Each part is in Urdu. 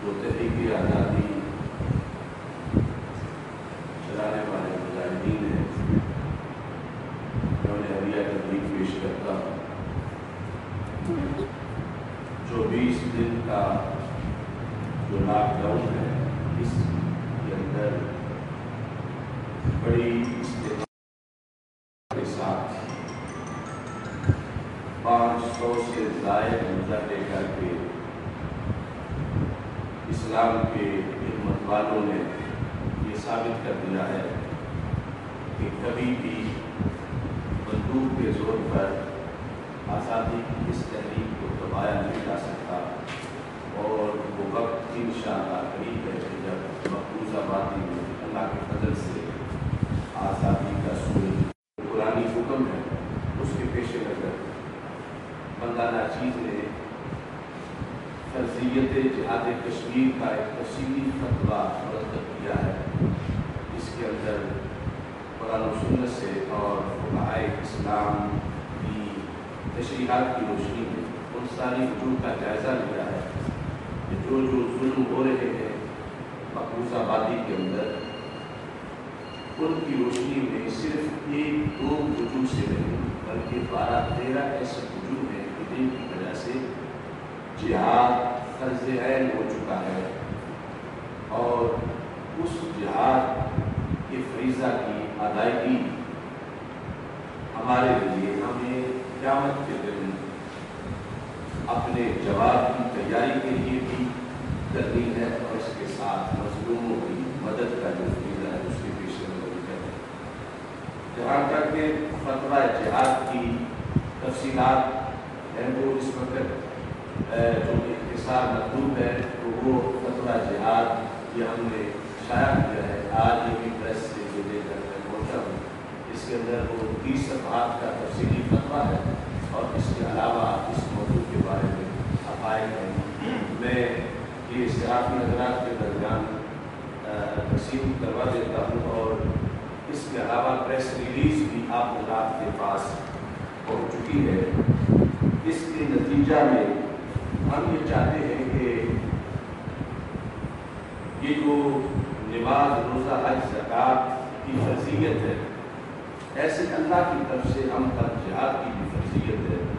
جو تحریک آزادی چلانے والے مجاہدین ہیں، انہوں نے ہدیہ تبلیغ پیش کرتا ہوں۔ جو 20 دن کا جو لاک ڈاؤن ہے، اس کے اندر بڑی استقامت کے ساتھ 500 سے زائد روزہ لے کر کے اسلام کے خدمت والوں نے یہ ثابت کر دیا ہے کہ کبھی بھی بندوق کے زور پر آزادی کی اس تحریک کو دبایا نہیں جا سکتا، اور وہ وقت انشاءاللہ قریب ہے کہ جب مقبوض آبادی میں اللہ کے فضل سے آزادی کا سورج قرآنی حکم ہے، اس کے پیش نظر بندہ ناچیز نے فرضیت جہاد کشمیر کا ایک تفصیلی فتویٰ مرتب کیا ہے، جس کے اندر قرآن و سنت سے اور فقہائے اسلام کی تشریحات کی روشنی میں ان ساری وجوہ کا جائزہ لیا ہے کہ جو ظلم ہو رہے ہیں مقبوض آبادی کے اندر، ان کی روشنی میں صرف 1-2 وجوہ سے نہیں بلکہ 12-13 ایسے وجوہ ہیں کہ جن کی وجہ سے جہاد فرض عین ہو چکا ہے، اور اس جہاد کے فریضہ کی ادائیگی ہمارے لیے ہمیں قیامت کے دن اپنے جواب کی تیاری کے لیے بھی کرنی ہے، اور اس کے ساتھ مظلوموں کی مدد کا جو فریضہ ہے اس کے پیش نظر ہے۔ جہاں تک کہ فتویٰ جہاد کی تفصیلات ہیں وہ اس وقت جو اختصار مطلوب ہے تو وہ فتویٰ جہاد یہ ہم نے شائع کیا ہے، آج یہ بھی پریس سے جو لے کر میں پہنچا ہوں، اس کے اندر وہ 30 صفحات کا تفصیلی فتویٰ ہے، اور اس کے علاوہ اس موضوع کے بارے میں حقائق ہیں۔ میں یہ صحافی نظرات کے درمیان تقسیم کروا دیتا ہوں، اور اس کے علاوہ پریس ریلیز بھی آپ حضرات کے پاس پہنچ چکی ہے۔ اس کے نتیجہ میں ہم یہ چاہتے ہیں کہ یہ جو نماز، روزہ، حج، زکوٰۃ کی فرضیت ہے، ایسے اللہ کی طرف سے ہم پر جہاد کی بھی فرضیت ہے۔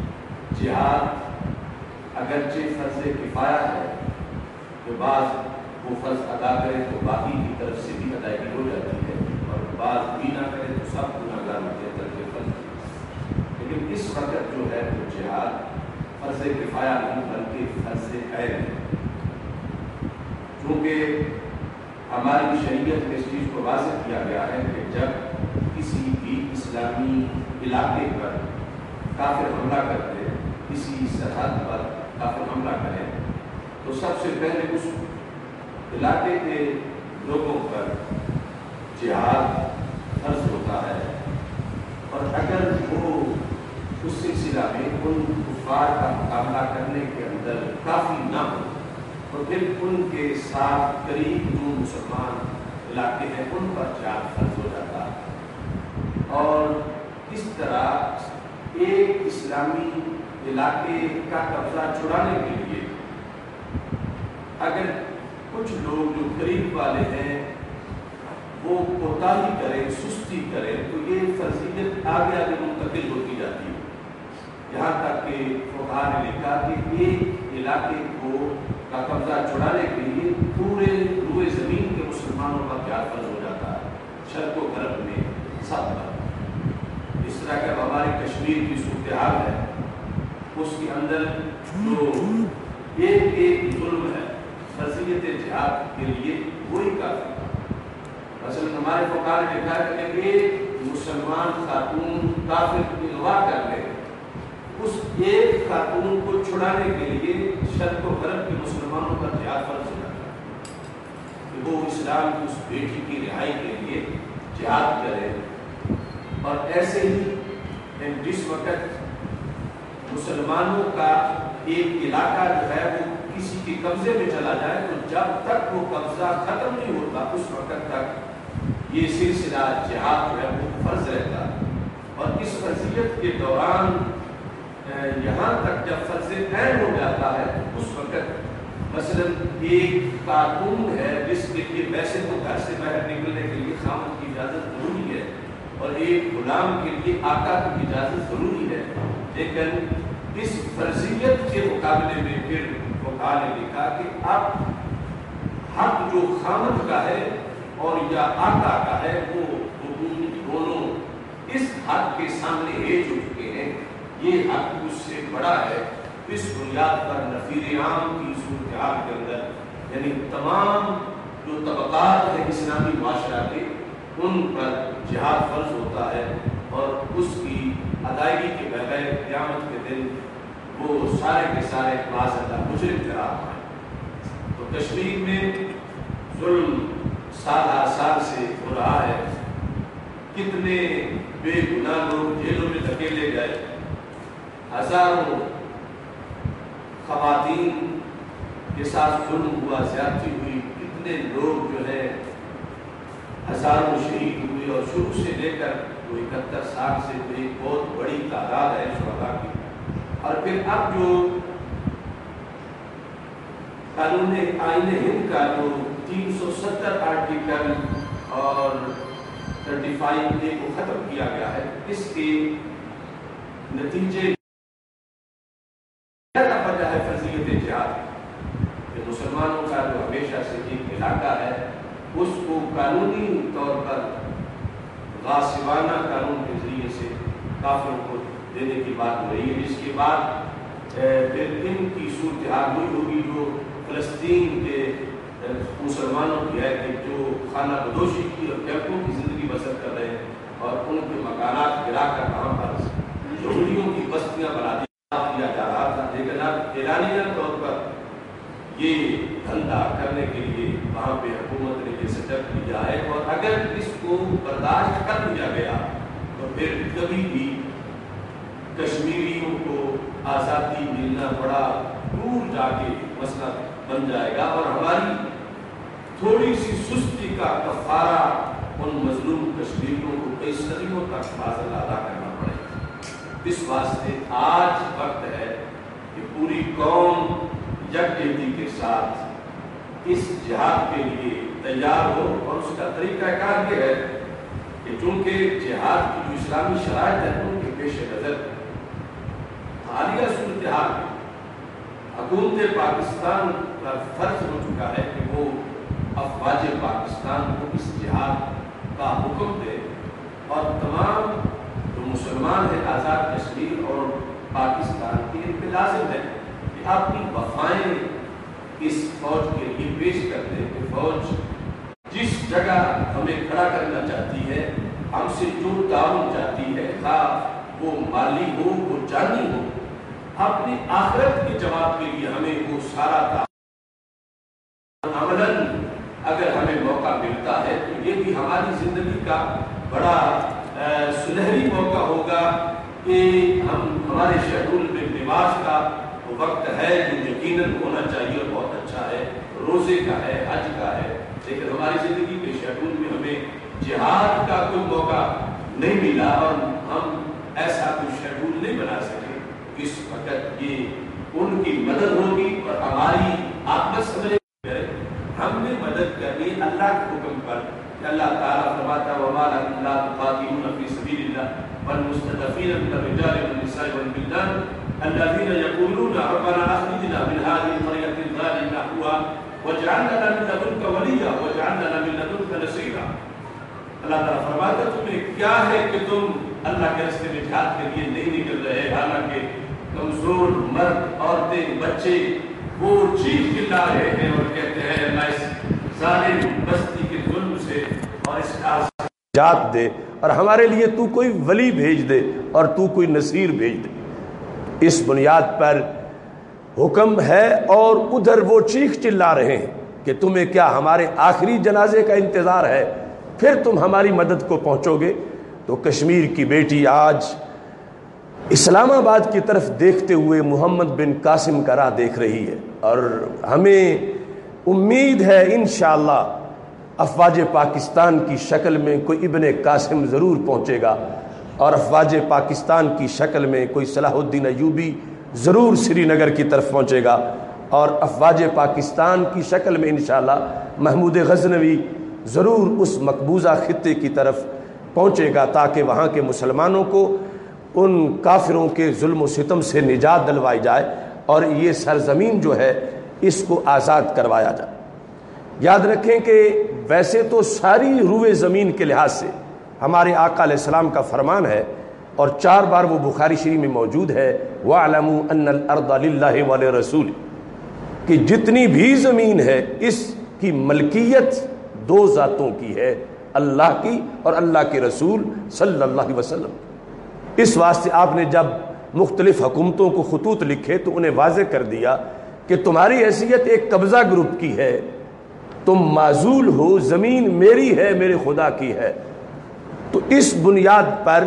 جہاد اگرچہ فرض کفایہ ہے کہ بعض وہ فرض ادا کرے تو باقی کی طرف سے بھی ادائیگی ہو جاتی ہے، اور بعض بھی نہ کرے تو سب گناہگار ہوتے ہیں ترک فرض۔ لیکن اس وقت جو ہے وہ جہاد فرض کفایہ نہیں بلکہ فرض عین ہے، کیونکہ ہماری شریعت میں اس چیز کو واضح کیا گیا ہے کہ جب کسی بھی اسلامی علاقے پر کافر حملہ کرتے، کسی سرحد پر کافر حملہ کریں، تو سب سے پہلے اس علاقے کے لوگوں پر جہاد فرض ہوتا ہے، اور اگر وہ اس سلسلہ میں ان کفار کا مقابلہ کرنے کے اندر کافی نہ ہو تو پھر ان کے ساتھ قریب جو مسلمان علاقے ہیں ان پر جہاد فرض ہو جاتا ہے، اور اس طرح ایک اسلامی علاقے کا قبضہ چھڑانے کے لیے اگر کچھ لوگ جو قریب والے ہیں وہ کوتاہی کریں، سستی کریں، تو یہ فرضیت آگے آگے منتقل ہوتی جاتی ہے، یہاں تک کہ فقہاء نے لکھا کہ ایک علاقے کو کا قبضہ چھڑانے کے لیے پورے روئے زمین کے مسلمانوں کا جہاد فرض ہو جاتا ہے، شرق و غرب میں سب پر۔ اس طرح کہ ہماری کشمیر کی صورتحال ہے، اس کے اندر جو ایک ظلم ہے فرضیت جہاد کے لیے وہی کافی ہے۔ مثلا ہمارے فقہاء نے لکھا ہے کہ ایک مسلمان خاتون کافر کی اغوا کر لے، اس ایک خاتون کو چھڑانے کے لیے شرق و غرب کے مسلمانوں کا جہاد فرض ہو جاتا ہے کہ وہ اسلام کی اس بیٹی کی رہائی کے لیے جہاد کرے۔ اور ایسے ہی جس وقت مسلمانوں کا ایک علاقہ جو ہے وہ کسی کے قبضے میں چلا جائے تو جب تک وہ قبضہ ختم نہیں ہوتا اس وقت تک یہ سلسلہ جہاد جو ہے وہ فرض رہتا ہے۔ اور اس فرضیت کے دوران یہاں تک جب فرض عین ہو جاتا ہے اس وقت مثلا ایک کارکن ہے جس کے لیے ویسے تو گھر سے باہر نکلنے کے لیے خامد کی اجازت ضروری ہے اور ایک غلام کے لیے آقا کی اجازت ضروری ہے، لیکن اس فرضیت کے مقابلے میں پھر فقہا نے لکھا کہ اب حق جو خامد کا ہے اور یا آقا کا ہے وہ دونوں اس حق کے سامنے ایک ہو چکے ہیں، یہ حق اس سے بڑا ہے۔ اس بنیاد پر نفیر عام کی صورتحال کے اندر یعنی تمام جو طبقات ہیں اسلامی معاشرہ کے ان پر جہاد فرض ہوتا ہے اور اس کی ادائیگی کے بغیر قیامت کے دن وہ سارے کے سارے معاذ مجرم قرار پائیں۔ تو کشمیر میں ظلم سال ہر سال سے ہو رہا ہے، کتنے بے گناہ لوگ جیلوں میں دھکیلے گئے، ہزاروں خواتین کے ساتھ ظلم ہوا، زیادتی ہوئی، کتنے لوگ جو ہے ہزاروں شہید ہوئے اور شروع سے لے کر 71 سال سے ایک بہت بڑی تعداد ہے شہداء کی۔ اور پھر اب جو قانون آئین ہند کا جو 370 آرٹیکل اور 35A کو ختم کیا گیا ہے، اس کے نتیجے وجہ ہے فرضیت جہاد کہ مسلمانوں کا جو ہمیشہ سے ایک علاقہ ہے اس کو قانونی طور پر غاصبانہ قانون کے ذریعے سے کافروں کو دینے کی بات ہو رہی ہے، جس کے بعد پھر ان کی صورتحال ہوئی ہوگی جو فلسطین کے مسلمانوں کی ہے کہ جو خانہ بدوشی کی اور کیمپوں کی زندگی بسر کر رہے ہیں اور ان کے مکانات گرا کر وہاں پر یہودیوں کی بستیاں بنا دیا جا رہا تھا، لیکن اب اعلانیہ طور پر یہ دھندا کرنے کے لیے وہاں پہ حکومت نے یہ سٹپ لیا ہے اور اگر اس کو برداشت کر لیا گیا تو پھر کبھی بھی کشمیریوں کو آزادی ملنا بڑا دور جا کے مسئلہ بن جائے گا اور ہماری تھوڑی سی سستی کا کفارہ ان مظلوم کشمیریوں کو کئی صدیوں تک فاصلہ ادا کرنا پڑے گا۔ اس واسطے آج وقت ہے کہ پوری قوم یکجہتی کے ساتھ اس جہاد کے لیے تیار ہو اور اس کا طریقہ کار یہ ہے کہ چونکہ جہاد کی جو اسلامی شرائط ہے ان کے پیش نظر حالیہ صورتحال میں حکومت پاکستان کا فرض ہو چکا ہے کہ وہ افواج پاکستان کو اس جہاد کا حکم دے اور تمام جو مسلمان ہیں آزاد کشمیر اور پاکستان کے ان پہ لازم ہے کہ اپنی وفائیں اس فوج کے لیے پیش کر دیں کہ فوج جس جگہ ہمیں کھڑا کرنا چاہتی ہے، ہم سے جو تعاون چاہتی ہے، خواہ وہ مالی ہو وہ جانی ہو، اپنی آخرت کے جواب کے لیے ہمیں وہ سارا تعاون عملاً اگر ہمیں موقع ملتا ہے تو یہ بھی ہماری زندگی کا بڑا سنہری موقع ہوگا کہ ہمارے شیڈول میں نماز کا وقت ہے جو یقیناً ہونا چاہیے اور بہت اچھا ہے، روزے کا ہے، حج کا ہے، لیکن ہماری زندگی کے شیڈول میں ہمیں جہاد کا کوئی موقع نہیں ملا اور ہم ایسا کوئی شیڈول نہیں بنا سکے۔ اس وقت یہ ان کی مدد ہوگی اور ہماری آپس سمجھے ہم نے مدد کرنی اللہ کے حکم پر کہ اللہ تعالیٰ فرماتا ہے وَمَا لَكُمْ لَا تُقَاتِلُونَ فِي سَبِيلِ اللَّهِ وَالْمُسْتَضْعَفِينَ مِنَ الرِّجَالِ وَالنِّسَاءِ وَالْوِلْدَانِ الَّذِينَ يَقُولُونَ رَبَّنَا أَخْرِجْنَا مِنْ هَٰذِهِ الْقَرْيَةِ الظَّالِمِ أَهْلُهَا وَاجْعَلْ لَنَا مِن لَّدُنكَ وَلِيًّا وَاجْعَلْ لَنَا مِن لَّدُنكَ نَصِيرًا۔ اللہ تعالیٰ فرماتا ہے تمہیں کیا ہے کہ تم اللہ کے راستے میں جہاد کے لیے نہیں نکل رہے، حالانکہ کمزور مرد عورتیں بچے وہ چیخ چلا رہے ہیں اور کہتے ہیں اللہ اس ظالم بستی کے ظلم سے اور اس کا نجات دے اور ہمارے لیے تو کوئی ولی بھیج دے اور تو کوئی نصیر بھیج دے۔ اس بنیاد پر حکم ہے اور ادھر وہ چیخ چلا رہے ہیں کہ تمہیں کیا ہمارے آخری جنازے کا انتظار ہے، پھر تم ہماری مدد کو پہنچو گے۔ تو کشمیر کی بیٹی آج اسلام آباد کی طرف دیکھتے ہوئے محمد بن قاسم کا راہ دیکھ رہی ہے اور ہمیں امید ہے انشاءاللہ افواج پاکستان کی شکل میں کوئی ابن قاسم ضرور پہنچے گا اور افواج پاکستان کی شکل میں کوئی صلاح الدین ایوبی ضرور سری نگر کی طرف پہنچے گا اور افواج پاکستان کی شکل میں انشاءاللہ محمود غزنوی ضرور اس مقبوضہ خطے کی طرف پہنچے گا تاکہ وہاں کے مسلمانوں کو ان کافروں کے ظلم و ستم سے نجات دلوائی جائے اور یہ سرزمین جو ہے اس کو آزاد کروایا جائے۔ یاد رکھیں کہ ویسے تو ساری روئے زمین کے لحاظ سے ہمارے آقا علیہ السلام کا فرمان ہے اور 4 بار وہ بخاری شریف میں موجود ہے، وَاعْلَمُوا أَنَّ الْأَرْضَ لِلَّهِ وَلِرَسُولِهِ، کہ جتنی بھی زمین ہے اس کی ملکیت 2 ذاتوں کی ہے، اللہ کی اور اللہ کے رسول صلی اللہ علیہ وسلم۔ اس واسطے آپ نے جب مختلف حکومتوں کو خطوط لکھے تو انہیں واضح کر دیا کہ تمہاری حیثیت ایک قبضہ گروپ کی ہے، تم معزول ہو، زمین میری ہے، میرے خدا کی ہے۔ تو اس بنیاد پر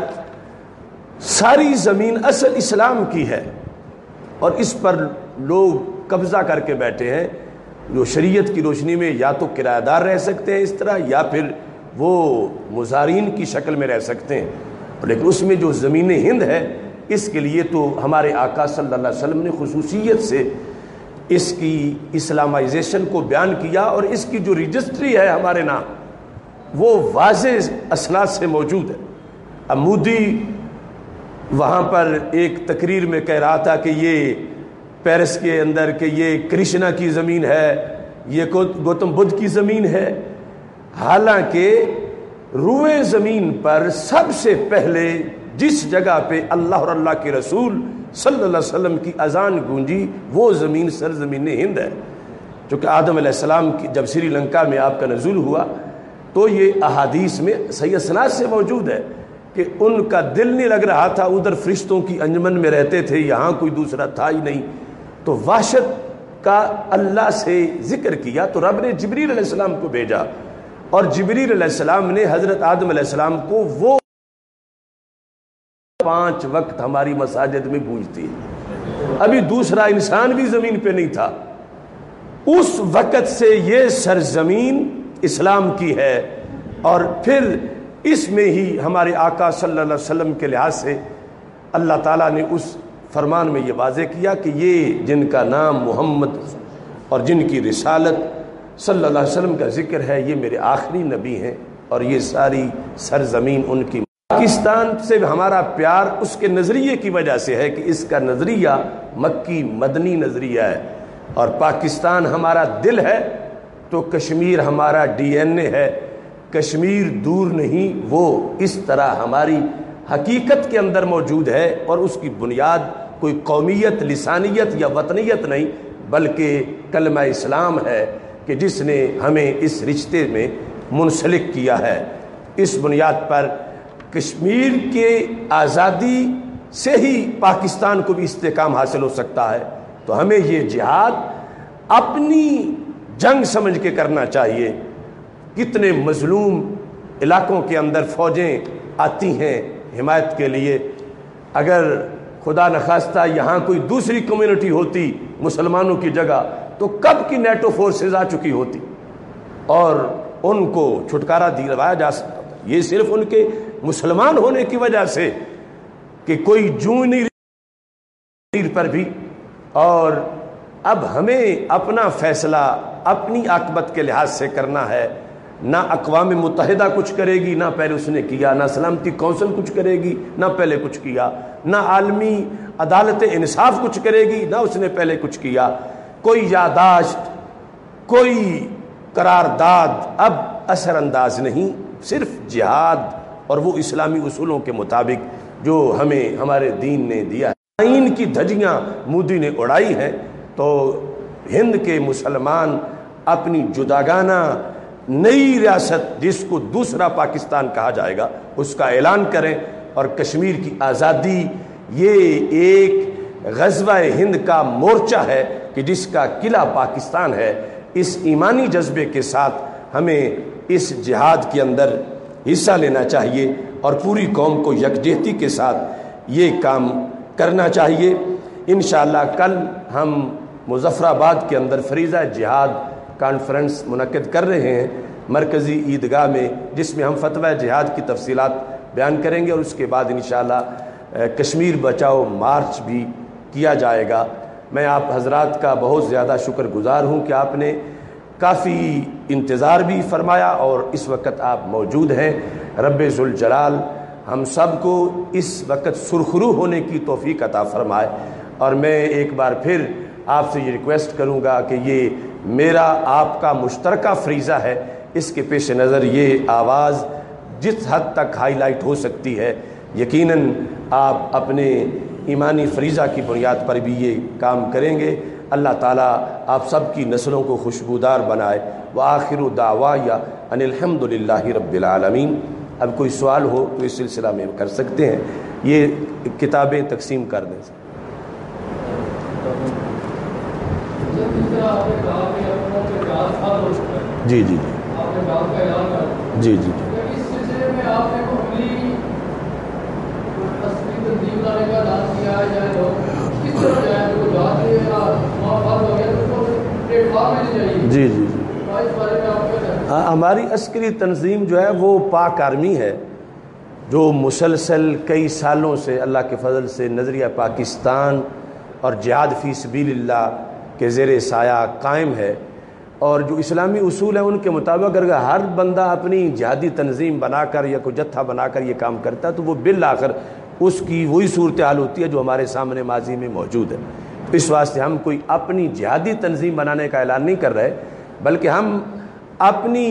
ساری زمین اصل اسلام کی ہے اور اس پر لوگ قبضہ کر کے بیٹھے ہیں، جو شریعت کی روشنی میں یا تو کرایہ دار رہ سکتے ہیں اس طرح، یا پھر وہ مزارین کی شکل میں رہ سکتے ہیں، لیکن اس میں جو زمین ہند ہے اس کے لیے تو ہمارے آقا صلی اللہ علیہ وسلم نے خصوصیت سے اس کی اسلامائزیشن کو بیان کیا، اور اس کی جو رجسٹری ہے ہمارے نام وہ واضح اسناد سے موجود ہے۔ اب مودی وہاں پر ایک تقریر میں کہہ رہا تھا کہ یہ پیرس کے اندر کہ یہ کرشنا کی زمین ہے، یہ گوتم بدھ کی زمین ہے، حالانکہ روئے زمین پر سب سے پہلے جس جگہ پہ اللہ اور اللہ کے رسول صلی اللہ علیہ وسلم کی اذان گونجی وہ زمین سرزمین ہند ہے، چونکہ آدم علیہ السلام کی جب سری لنکا میں آپ کا نزول ہوا تو یہ احادیث میں صحیح اسناد سے موجود ہے کہ ان کا دل نہیں لگ رہا تھا، ادھر فرشتوں کی انجمن میں رہتے تھے، یہاں کوئی دوسرا تھا ہی نہیں، تو وحشت کا اللہ سے ذکر کیا تو رب نے جبریل علیہ السلام کو بھیجا، اور جبریل علیہ السلام نے حضرت آدم علیہ السلام کو وہ 5 وقت ہماری مساجد میں گونجتی ہے، ابھی دوسرا انسان بھی زمین پہ نہیں تھا، اس وقت سے یہ سرزمین اسلام کی ہے، اور پھر اس میں ہی ہمارے آقا صلی اللہ علیہ وسلم کے لحاظ سے اللہ تعالیٰ نے اس فرمان میں یہ واضح کیا کہ یہ جن کا نام محمد اور جن کی رسالت صلی اللہ علیہ وسلم کا ذکر ہے یہ میرے آخری نبی ہیں، اور یہ ساری سرزمین ان کی۔ پاکستان سے ہمارا پیار اس کے نظریے کی وجہ سے ہے کہ اس کا نظریہ مکی مدنی نظریہ ہے، اور پاکستان ہمارا دل ہے تو کشمیر ہمارا ڈی این اے ہے، کشمیر دور نہیں، وہ اس طرح ہماری حقیقت کے اندر موجود ہے، اور اس کی بنیاد کوئی قومیت، لسانیت یا وطنیت نہیں بلکہ کلمہ اسلام ہے کہ جس نے ہمیں اس رشتے میں منسلک کیا ہے۔ اس بنیاد پر کشمیر کے آزادی سے ہی پاکستان کو بھی استحکام حاصل ہو سکتا ہے، تو ہمیں یہ جہاد اپنی جنگ سمجھ کے کرنا چاہیے۔ کتنے مظلوم علاقوں کے اندر فوجیں آتی ہیں حمایت کے لیے، اگر خدا نخواستہ یہاں کوئی دوسری کمیونٹی ہوتی مسلمانوں کی جگہ تو کب کی نیٹو فورسز آ چکی ہوتی اور ان کو چھٹکارا دلوایا جا سکتا تھا۔ یہ صرف ان کے مسلمان ہونے کی وجہ سے کہ کوئی جوں نہیں پر بھی، اور اب ہمیں اپنا فیصلہ اپنی عاقبت کے لحاظ سے کرنا ہے، نہ اقوام متحدہ کچھ کرے گی نہ پہلے اس نے کیا، نہ سلامتی کونسل کچھ کرے گی نہ پہلے کچھ کیا، نہ عالمی عدالت انصاف کچھ کرے گی نہ اس نے پہلے کچھ کیا، کوئی یادداشت کوئی قرارداد اب اثر انداز نہیں، صرف جہاد اور وہ اسلامی اصولوں کے مطابق جو ہمیں ہمارے دین نے دیا ہے۔ آئین کی دھجیاں مودی نے اڑائی ہیں تو ہند کے مسلمان اپنی جداگانہ نئی ریاست جس کو دوسرا پاکستان کہا جائے گا اس کا اعلان کریں، اور کشمیر کی آزادی یہ ایک غزوہ ہند کا مورچہ ہے کہ جس کا قلعہ پاکستان ہے۔ اس ایمانی جذبے کے ساتھ ہمیں اس جہاد کے اندر حصہ لینا چاہیے اور پوری قوم کو یکجہتی کے ساتھ یہ کام کرنا چاہیے۔ انشاءاللہ کل ہم مظفر آباد کے اندر فریضہ جہاد کانفرنس منعقد کر رہے ہیں مرکزی عیدگاہ میں، جس میں ہم فتویٰ جہاد کی تفصیلات بیان کریں گے، اور اس کے بعد انشاءاللہ کشمیر بچاؤ مارچ بھی کیا جائے گا۔ میں آپ حضرات کا بہت زیادہ شکر گزار ہوں کہ آپ نے کافی انتظار بھی فرمایا اور اس وقت آپ موجود ہیں۔ رب ذوالجلال ہم سب کو اس وقت سرخرو ہونے کی توفیق عطا فرمائے۔ اور میں ایک بار پھر آپ سے یہ ریکویسٹ کروں گا کہ یہ میرا آپ کا مشترکہ فریضہ ہے، اس کے پیش نظر یہ آواز جس حد تک ہائی لائٹ ہو سکتی ہے یقیناً آپ اپنے ایمانی فریضہ کی بنیاد پر بھی یہ کام کریں گے۔ اللہ تعالیٰ آپ سب کی نسلوں کو خوشبودار بنائے۔ وآخر دعوایا ان الحمد للہ رب العالمین۔ اب کوئی سوال ہو تو اس سلسلہ میں کر سکتے ہیں، یہ کتابیں تقسیم کر دیں۔ جی جی جی جی جی جی ہماری عسکری تنظیم جو ہے وہ پاک آرمی ہے، جو مسلسل کئی سالوں سے اللہ کے فضل سے نظریہ پاکستان اور جہاد فی سبیل اللہ کے زیر سایہ قائم ہے، اور جو اسلامی اصول ہیں ان کے مطابق اگر ہر بندہ اپنی جہادی تنظیم بنا کر یا کوئی جتھا بنا کر یہ کام کرتا ہے تو وہ بالآخر اس کی وہی صورتحال ہوتی ہے جو ہمارے سامنے ماضی میں موجود ہے۔ تو اس واسطے ہم کوئی اپنی جہادی تنظیم بنانے کا اعلان نہیں کر رہے، بلکہ ہم اپنی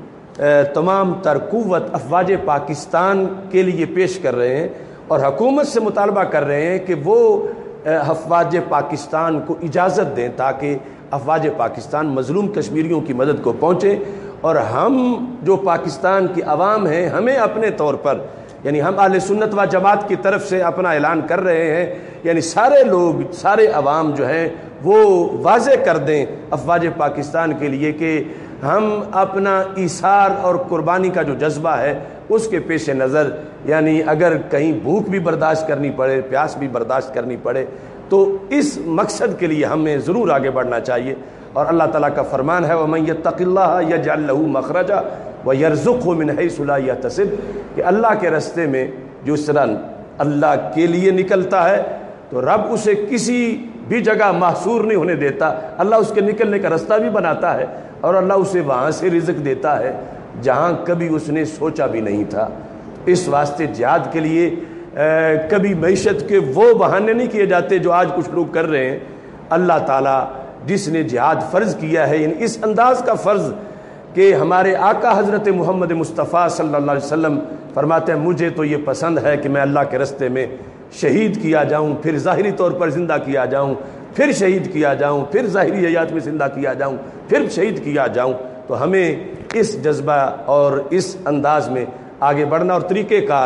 تمام تر قوت افواج پاکستان کے لیے پیش کر رہے ہیں اور حکومت سے مطالبہ کر رہے ہیں کہ وہ افواج پاکستان کو اجازت دیں تاکہ افواج پاکستان مظلوم کشمیریوں کی مدد کو پہنچے، اور ہم جو پاکستان کی عوام ہیں ہمیں اپنے طور پر یعنی ہم اہل سنت و جماعت کی طرف سے اپنا اعلان کر رہے ہیں، یعنی سارے لوگ سارے عوام جو ہیں وہ واضح کر دیں افواج پاکستان کے لیے کہ ہم اپنا ایثار اور قربانی کا جو جذبہ ہے اس کے پیش نظر یعنی اگر کہیں بھوک بھی برداشت کرنی پڑے، پیاس بھی برداشت کرنی پڑے، تو اس مقصد کے لیے ہمیں ضرور آگے بڑھنا چاہیے۔ اور اللہ تعالیٰ کا فرمان ہے وَمَن يَتَّقِ اللَّهَ يَجْعَل لَّهُ مَخْرَجًا وَيَرْزُقْهُ مِنْ حَيْثُ لَا يَحْتَسِبُ کہ اللہ کے راستے میں جو اس طرح اللہ کے لیے نکلتا ہے تو رب اسے کسی بھی جگہ محصور نہیں ہونے دیتا، اللہ اس کے نکلنے کا راستہ بھی بناتا ہے اور اللہ اسے وہاں سے رزق دیتا ہے جہاں کبھی اس نے سوچا بھی نہیں تھا۔ اس واسطے جہاد کے لیے کبھی معیشت کے وہ بہانے نہیں کیے جاتے جو آج کچھ لوگ کر رہے ہیں۔ اللہ تعالیٰ جس نے جہاد فرض کیا ہے یعنی اس انداز کا فرض کہ ہمارے آقا حضرت محمد مصطفیٰ صلی اللہ علیہ وسلم فرماتے ہیں مجھے تو یہ پسند ہے کہ میں اللہ کے راستے میں شہید کیا جاؤں، پھر ظاہری طور پر زندہ کیا جاؤں، پھر شہید کیا جاؤں، پھر ظاہری حیات میں زندہ کیا جاؤں، پھر شہید کیا جاؤں۔ تو ہمیں اس جذبہ اور اس انداز میں آگے بڑھنا، اور طریقہ کار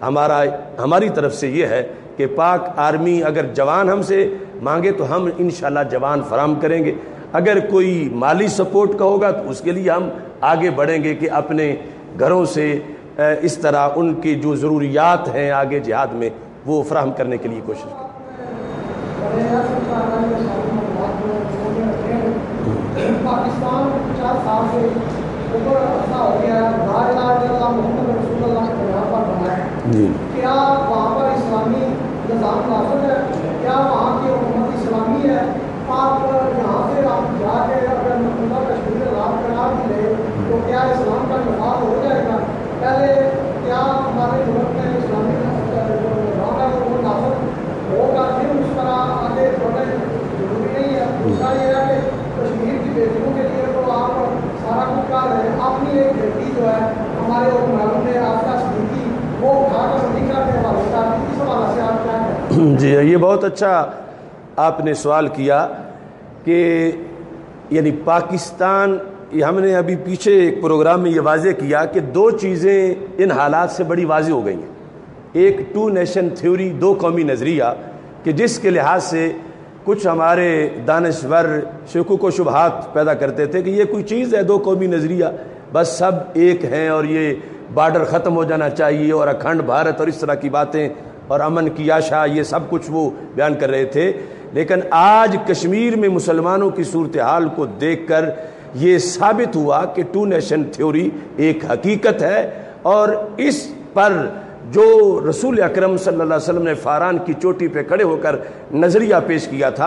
ہماری طرف سے یہ ہے کہ پاک آرمی اگر جوان ہم سے مانگے تو ہم انشاءاللہ جوان فراہم کریں گے، اگر کوئی مالی سپورٹ کا ہوگا تو اس کے لیے ہم آگے بڑھیں گے کہ اپنے گھروں سے اس طرح ان کی جو ضروریات ہیں آگے جہاد میں وہ فراہم کرنے کے لیے کوشش کریں۔ پاکستان 50 سال سے اوپر عرصہ ہو گیا لا الہ الا اللہ محمد رسول اللہ کے یہاں پر بنا ہے، جی کیا وہاں پر اسلامی نظام نافذ ہے؟ کیا وہاں کی حکومت اسلامی ہے؟ آپ یہاں سے آپ جا کے اگر مقبوضہ کشمیر آزاد قرار بھی لے تو کیا اسلام کا نفاذ ہو جائے گا؟ پہلے کیا ہمارے ملک میں اسلامی نظام ہے وہ نافذ ہوگا، پھر اس طرح آگے بڑھنا ضروری نہیں ہے؟ دوسرا یہ ہے کہ کشمیر کی بیٹیوں کے لیے تو آپ سارا کچھ کر رہے ہیں، اپنی ایک بیٹی جو ہے ہمارے حکمرانوں نے آفیہ صدیقی وہ اٹھا کر امریکہ کے حوالے کر دی، اس حوالے سے آپ کیا کہتے ہیں؟ جی یہ بہت اچھا آپ نے سوال کیا کہ یعنی پاکستان، ہم نے ابھی پیچھے ایک پروگرام میں یہ واضح کیا کہ دو چیزیں ان حالات سے بڑی واضح ہو گئی ہیں، ایک ٹو نیشن تھیوری، دو قومی نظریہ کہ جس کے لحاظ سے کچھ ہمارے دانشور شکوک و شبہات پیدا کرتے تھے کہ یہ کوئی چیز ہے دو قومی نظریہ، بس سب ایک ہیں اور یہ بارڈر ختم ہو جانا چاہیے اور اکھنڈ بھارت اور اس طرح کی باتیں اور امن کی آشا، یہ سب کچھ وہ بیان کر رہے تھے۔ لیکن آج کشمیر میں مسلمانوں کی صورتحال کو دیکھ کر یہ ثابت ہوا کہ ٹو نیشن تھیوری ایک حقیقت ہے، اور اس پر جو رسول اکرم صلی اللہ علیہ وسلم نے فاران کی چوٹی پہ کھڑے ہو کر نظریہ پیش کیا تھا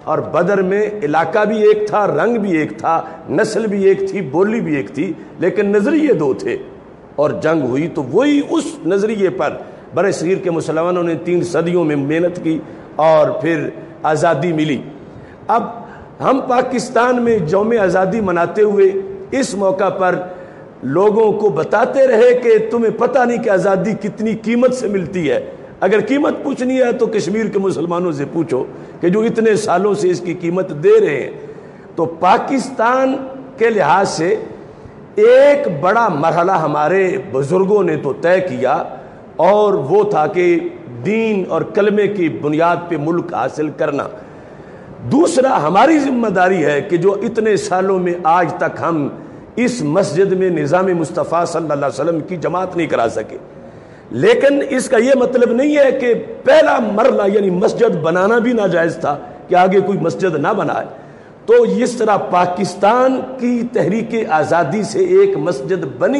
اور بدر میں علاقہ بھی ایک تھا، رنگ بھی ایک تھا، نسل بھی ایک تھی، بولی بھی ایک تھی، لیکن نظریے دو تھے، اور جنگ ہوئی تو وہی اس نظریے پر برِ صغیر کے مسلمانوں نے 3 صدیوں میں محنت کی اور پھر آزادی ملی۔ اب ہم پاکستان میں یوم آزادی مناتے ہوئے اس موقع پر لوگوں کو بتاتے رہے کہ تمہیں پتہ نہیں کہ آزادی کتنی قیمت سے ملتی ہے۔ اگر قیمت پوچھنی ہے تو کشمیر کے مسلمانوں سے پوچھو کہ جو اتنے سالوں سے اس کی قیمت دے رہے ہیں۔ تو پاکستان کے لحاظ سے ایک بڑا مرحلہ ہمارے بزرگوں نے تو طے کیا، اور وہ تھا کہ دین اور کلمے کی بنیاد پہ ملک حاصل کرنا۔ دوسرا ہماری ذمہ داری ہے کہ جو اتنے سالوں میں آج تک ہم اس مسجد میں نظام مصطفیٰ صلی اللہ علیہ وسلم کی جماعت نہیں کرا سکے، لیکن اس کا یہ مطلب نہیں ہے کہ پہلا مرحلہ یعنی مسجد بنانا بھی ناجائز تھا کہ آگے کوئی مسجد نہ بنائے۔ تو اس طرح پاکستان کی تحریک آزادی سے ایک مسجد بنی،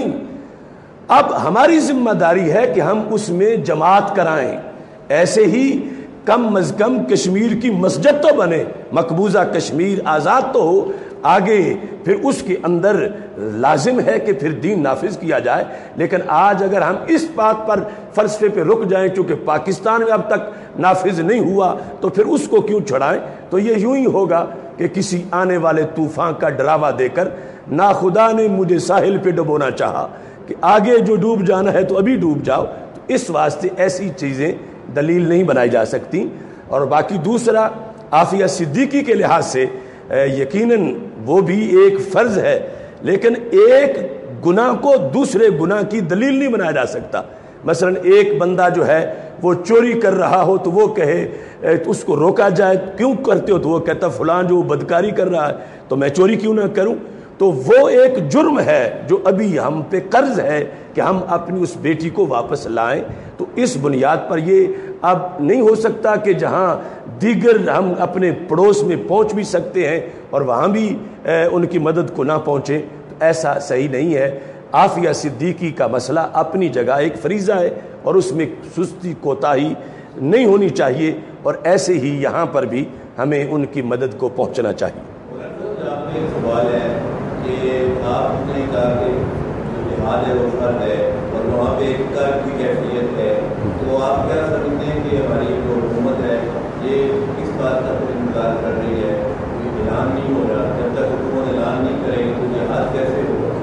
اب ہماری ذمہ داری ہے کہ ہم اس میں جماعت کرائیں۔ ایسے ہی کم از کم کشمیر کی مسجد تو بنے، مقبوضہ کشمیر آزاد تو ہو، آگے پھر اس کے اندر لازم ہے کہ پھر دین نافذ کیا جائے۔ لیکن آج اگر ہم اس بات پر فلسفے پہ رک جائیں چونکہ پاکستان میں اب تک نافذ نہیں ہوا تو پھر اس کو کیوں چھڑائیں؟ تو یہ یوں ہی ہوگا کہ کسی آنے والے طوفان کا ڈراوا دے کر نا خدا نے مجھے ساحل پہ ڈبونا چاہا کہ آگے جو ڈوب جانا ہے تو ابھی ڈوب جاؤ، تو اس واسطے ایسی چیزیں دلیل نہیں بنائی جا سکتی۔ اور باقی دوسرا عافیہ صدیقی کے لحاظ سے یقیناً وہ بھی ایک فرض ہے، لیکن ایک گناہ کو دوسرے گناہ کی دلیل نہیں بنایا جا سکتا۔ مثلا ایک بندہ جو ہے وہ چوری کر رہا ہو تو وہ کہے اس کو روکا جائے، کیوں کرتے ہو؟ تو وہ کہتا فلاں جو بدکاری کر رہا ہے تو میں چوری کیوں نہ کروں؟ تو وہ ایک جرم ہے جو ابھی ہم پہ قرض ہے کہ ہم اپنی اس بیٹی کو واپس لائیں۔ تو اس بنیاد پر یہ اب نہیں ہو سکتا کہ جہاں دیگر ہم اپنے پڑوس میں پہنچ بھی سکتے ہیں اور وہاں بھی ان کی مدد کو نہ پہنچیں، تو ایسا صحیح نہیں ہے۔ عافیہ صدیقی کا مسئلہ اپنی جگہ ایک فریضہ ہے اور اس میں سستی کوتاہی نہیں ہونی چاہیے، اور ایسے ہی یہاں پر بھی ہمیں ان کی مدد کو پہنچنا چاہیے۔ آپ کا ایک سوال ہے کہ آپ نے کہا کہ جو جہاد ہے وہ فرض ہے اور وہاں پہ ایک کر کی کیفیت ہے، تو آپ کیا سمجھتے ہیں کہ ہماری جو حکومت ہے یہ کس بات کا انتظار کر رہی ہے؟ کوئی اعلان نہیں ہو رہا، جب تک حکومت اعلان نہیں کرے گی تو جہاد کیسے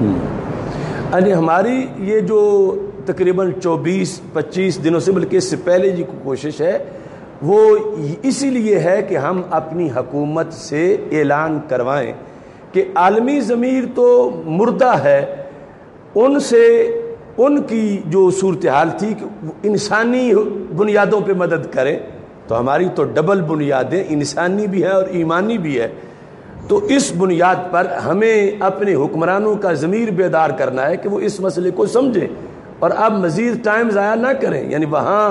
ہوگا؟ ہماری یہ جو تقریباً 24-25 دنوں سے بلکہ اس سے پہلے جی کوشش ہے وہ اسی لیے ہے کہ ہم اپنی حکومت سے اعلان کروائیں کہ عالمی ضمیر تو مردہ ہے، ان سے ان کی جو صورتحال تھی کہ انسانی بنیادوں پہ مدد کریں، تو ہماری تو ڈبل بنیادیں انسانی بھی ہے اور ایمانی بھی ہے۔ تو اس بنیاد پر ہمیں اپنے حکمرانوں کا ضمیر بیدار کرنا ہے کہ وہ اس مسئلے کو سمجھیں اور اب مزید ٹائم ضائع نہ کریں۔ یعنی وہاں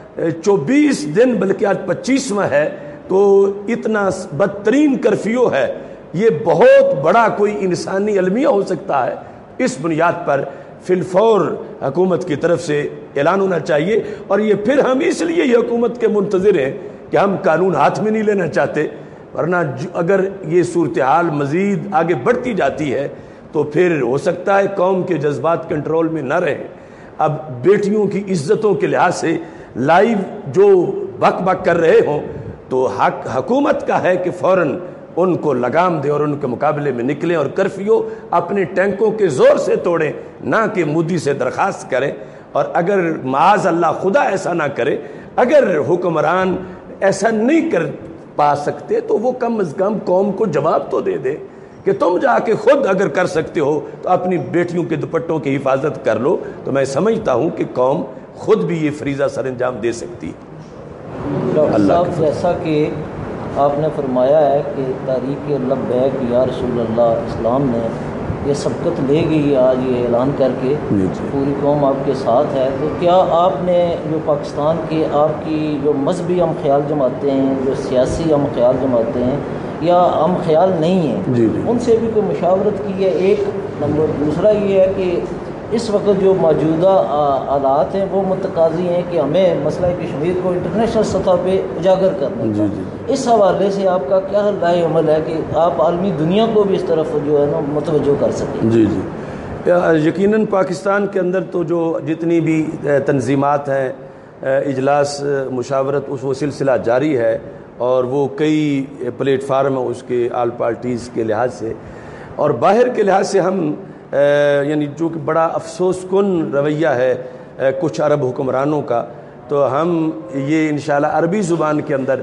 24 دن بلکہ آج 25واں ہے تو اتنا بدترین کرفیو ہے، یہ بہت بڑا کوئی انسانی المیہ ہو سکتا ہے۔ اس بنیاد پر فی الفور حکومت کی طرف سے اعلان ہونا چاہیے، اور یہ پھر ہم اس لیے یہ حکومت کے منتظر ہیں کہ ہم قانون ہاتھ میں نہیں لینا چاہتے، ورنہ اگر یہ صورتحال مزید آگے بڑھتی جاتی ہے تو پھر ہو سکتا ہے قوم کے جذبات کنٹرول میں نہ رہیں۔ اب بیٹیوں کی عزتوں کے لحاظ سے لائیو جو بک بک کر رہے ہوں تو حق حکومت کا ہے کہ فوراً ان کو لگام دے اور ان کے مقابلے میں نکلیں اور کرفیو اپنے ٹینکوں کے زور سے توڑیں، نہ کہ مودی سے درخواست کریں۔ اور اگر معاذ اللہ خدا ایسا نہ کرے، اگر حکمران ایسا نہیں کر پا سکتے تو وہ کم از کم قوم کو جواب تو دے دے کہ تم جا کے خود اگر کر سکتے ہو تو اپنی بیٹیوں کے دوپٹوں کی حفاظت کر لو۔ تو میں سمجھتا ہوں کہ قوم خود بھی یہ فریضہ سر انجام دے سکتی ہے۔ ڈاکٹر صاحب، جیسا کہ آپ نے فرمایا ہے کہ تحریک لبیک یا رسول اللہ اسلام نے یہ سبقت لے گئی آج یہ اعلان کر کے پوری قوم آپ کے ساتھ ہے، تو کیا آپ نے جو پاکستان کے آپ کی جو مذہبی ہم خیال جماتے ہیں، جو سیاسی ہم خیال جماتے ہیں یا ہم خیال نہیں ہیں، ان سے بھی کوئی مشاورت کی ہے؟ ایک نمبر، دوسرا یہ ہے کہ اس وقت جو موجودہ حالات ہیں وہ متقاضی ہیں کہ ہمیں مسئلہ کشمیر کو انٹرنیشنل سطح پہ اجاگر کرنا ہے. اس حوالے سے آپ کا کیا رائے عمل ہے کہ آپ عالمی دنیا کو بھی اس طرف جو ہے نا متوجہ کر سکیں؟ جی یقیناً پاکستان کے اندر تو جو جتنی بھی تنظیمات ہیں اجلاس مشاورت وہ سلسلہ جاری ہے اور وہ کئی پلیٹ فارم ہیں اس کے آل پارٹیز کے لحاظ سے اور باہر کے لحاظ سے ہم یعنی جو کہ بڑا افسوس کن رویہ ہے کچھ عرب حکمرانوں کا تو ہم یہ انشاءاللہ عربی زبان کے اندر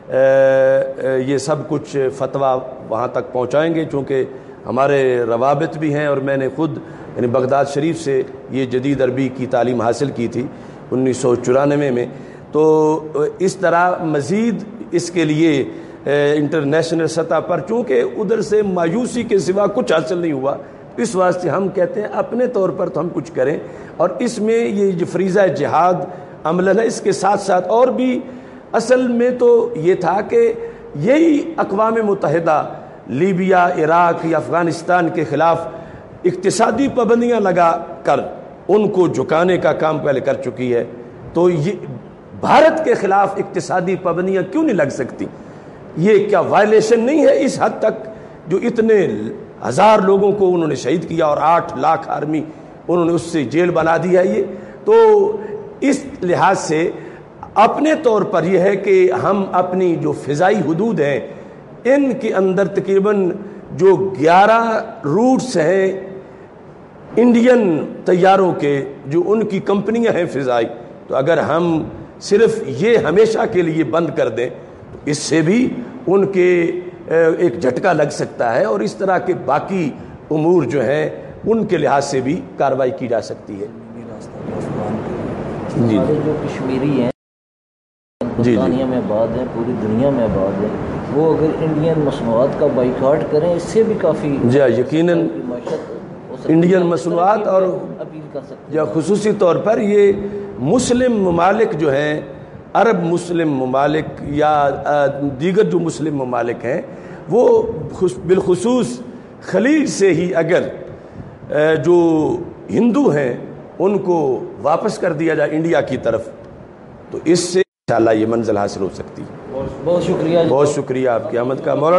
یہ سب کچھ فتویٰ وہاں تک پہنچائیں گے چونکہ ہمارے روابط بھی ہیں اور میں نے خود یعنی بغداد شریف سے یہ جدید عربی کی تعلیم حاصل کی تھی 1994 میں. تو اس طرح مزید اس کے لیے انٹرنیشنل سطح پر چونکہ ادھر سے مایوسی کے سوا کچھ حاصل نہیں ہوا اس واسطے ہم کہتے ہیں اپنے طور پر تو ہم کچھ کریں اور اس میں یہ جو فریضہ جہاد عمل ہے اس کے ساتھ ساتھ اور بھی اصل میں تو یہ تھا کہ یہی اقوام متحدہ لیبیا عراق یا افغانستان کے خلاف اقتصادی پابندیاں لگا کر ان کو جھکانے کا کام پہلے کر چکی ہے تو یہ بھارت کے خلاف اقتصادی پابندیاں کیوں نہیں لگ سکتی؟ یہ کیا وائلیشن نہیں ہے اس حد تک جو اتنے ہزار لوگوں کو انہوں نے شہید کیا اور 8 لاکھ آرمی انہوں نے اس سے جیل بنا دیا یہ تو اس لحاظ سے اپنے طور پر یہ ہے کہ ہم اپنی جو فضائی حدود ہیں ان کے اندر تقریباً جو 11 روٹس ہیں انڈین طیاروں کے جو ان کی کمپنیاں ہیں فضائی تو اگر ہم صرف یہ ہمیشہ کے لیے بند کر دیں تو اس سے بھی ان کے ایک جھٹکا لگ سکتا ہے اور اس طرح کے باقی امور جو ہیں ان کے لحاظ سے بھی کارروائی کی جا سکتی ہے. جی جو کشمیری ہیں برطانیہ میں آباد ہیں پوری دنیا میں آباد ہیں وہ اگر انڈین مصنوعات کا بائیکاٹ کریں اس سے بھی کافی یقیناً انڈین مصنوعات اور یا خصوصی طور پر یہ مسلم ممالک جو ہیں عرب مسلم ممالک یا دیگر جو مسلم ممالک ہیں وہ بالخصوص خلیج سے ہی اگر جو ہندو ہیں ان کو واپس کر دیا جائے انڈیا کی طرف تو اس سے انشاءاللہ یہ منزل حاصل ہو سکتی ہے. بہت شکریہ آپ کی آمد کا. مولانا